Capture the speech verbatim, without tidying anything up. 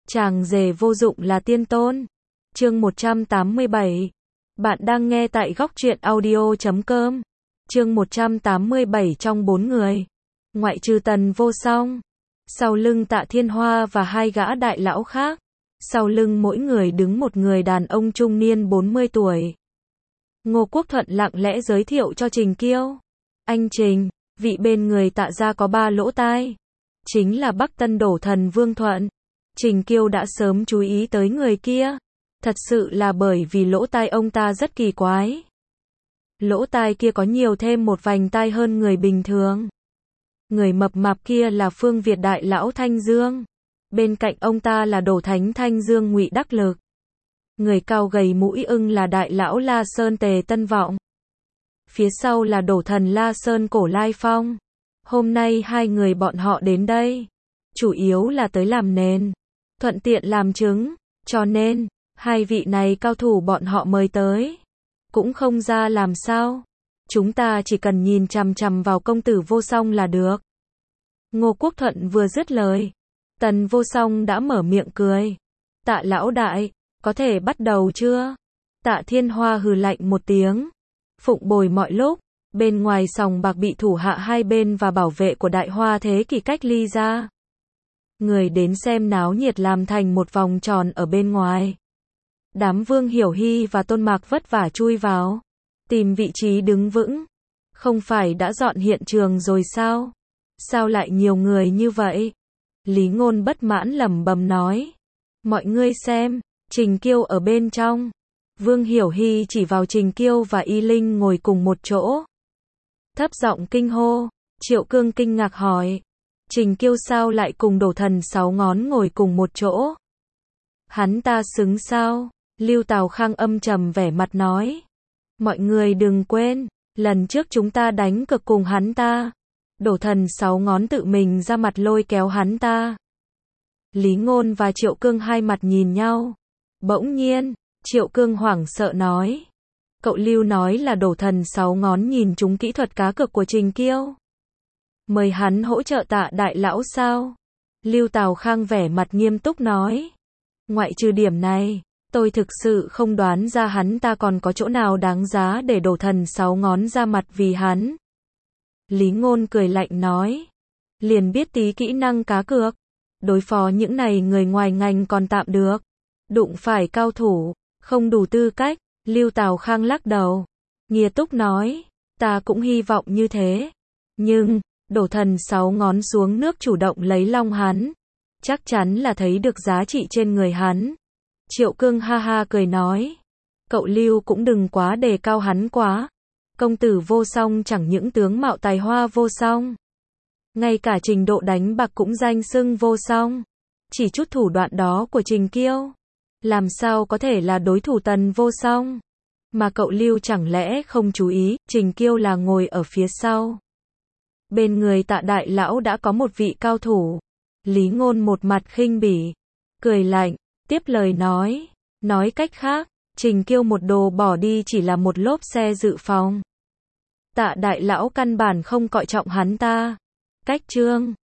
Chàng rể vô dụng là tiên tôn. Chương một trăm tám mươi bảy. Bạn đang nghe tại góc truyện audio chấm com. Chương một trăm tám mươi bảy trong bốn người. Ngoại trừ Tần Vô Song, sau lưng Tạ Thiên Hoa và hai gã đại lão khác, sau lưng mỗi người đứng một người đàn ông trung niên bốn mươi tuổi. Ngô Quốc Thuận lặng lẽ giới thiệu cho Trình Kiêu. Anh Trình, vị bên người Tạ gia có ba lỗ tai, chính là Bắc Tân Đổ Thần Vương Thuận. Trình Kiêu đã sớm chú ý tới người kia. Thật sự là bởi vì lỗ tai ông ta rất kỳ quái. Lỗ tai kia có nhiều thêm một vành tai hơn người bình thường. Người mập mạp kia là Phương Việt đại lão Thanh Dương. Bên cạnh ông ta là Đổ Thánh Thanh Dương Ngụy Đắc Lực. Người cao gầy mũi ưng là đại lão La Sơn Tề Tân Vọng. Phía sau là Đổ Thần La Sơn Cổ Lai Phong. Hôm nay hai người bọn họ đến đây, chủ yếu là tới làm nền, thuận tiện làm chứng, cho nên hai vị này cao thủ bọn họ mời tới, cũng không ra làm sao. Chúng ta chỉ cần nhìn chằm chằm vào công tử Vô Song là được. Ngô Quốc Thuận vừa dứt lời, Tần Vô Song đã mở miệng cười. Tạ lão đại, có thể bắt đầu chưa? Tạ Thiên Hoa hừ lạnh một tiếng. Phụng bồi mọi lúc, bên ngoài sòng bạc bị thủ hạ hai bên và bảo vệ của Đại Hoa Thế Kỷ cách ly ra. Người đến xem náo nhiệt làm thành một vòng tròn ở bên ngoài. Đám Vương Hiểu Hy và Tôn Mạc vất vả chui vào, tìm vị trí đứng vững. Không phải đã dọn hiện trường rồi sao? Sao lại nhiều người như vậy? Lý Ngôn bất mãn lẩm bẩm nói. Mọi ngươi xem, Trình Kiêu ở bên trong. Vương Hiểu Hy chỉ vào Trình Kiêu và Y Linh ngồi cùng một chỗ. Thấp giọng kinh hô. Triệu Cương kinh ngạc hỏi. Trình Kiêu sao lại cùng Đổ Thần sáu ngón ngồi cùng một chỗ? Hắn ta xứng sao? Lưu Tào Khang âm trầm vẻ mặt nói. Mọi người đừng quên, lần trước chúng ta đánh cược cùng hắn ta. Đổ Thần sáu ngón tự mình ra mặt lôi kéo hắn ta. Lý Ngôn và Triệu Cương hai mặt nhìn nhau. Bỗng nhiên, Triệu Cương hoảng sợ nói. Cậu Lưu nói là Đổ Thần sáu ngón nhìn trúng kỹ thuật cá cược của Trình Kiêu. Mời hắn hỗ trợ Tạ đại lão sao? Lưu Tào Khang vẻ mặt nghiêm túc nói. Ngoại trừ điểm này, tôi thực sự không đoán ra hắn ta còn có chỗ nào đáng giá để Đổ Thần sáu ngón ra mặt vì hắn. Lý Ngôn cười lạnh nói. Liền biết tí kỹ năng cá cược. Đối phó những này người ngoài ngành còn tạm được. Đụng phải cao thủ, không đủ tư cách. Lưu Tào Khang lắc đầu. Nghiêm túc nói. Ta cũng hy vọng như thế. Nhưng, Đổ Thần sáu ngón xuống nước chủ động lấy long hắn. Chắc chắn là thấy được giá trị trên người hắn. Triệu Cương ha ha cười nói. Cậu Lưu cũng đừng quá đề cao hắn quá. Công tử Vô Song chẳng những tướng mạo tài hoa vô song. Ngay cả trình độ đánh bạc cũng danh xưng vô song. Chỉ chút thủ đoạn đó của Trình Kiêu, làm sao có thể là đối thủ Tần Vô Song. Mà cậu Lưu chẳng lẽ không chú ý, Trình Kiêu là ngồi ở phía sau. Bên người Tạ đại lão đã có một vị cao thủ. Lý Ngôn một mặt khinh bỉ, cười lạnh, tiếp lời nói. Nói cách khác, Trình Kiêu một đồ bỏ đi chỉ là một lốp xe dự phòng. Tạ đại lão căn bản không coi trọng hắn ta. Cách trương,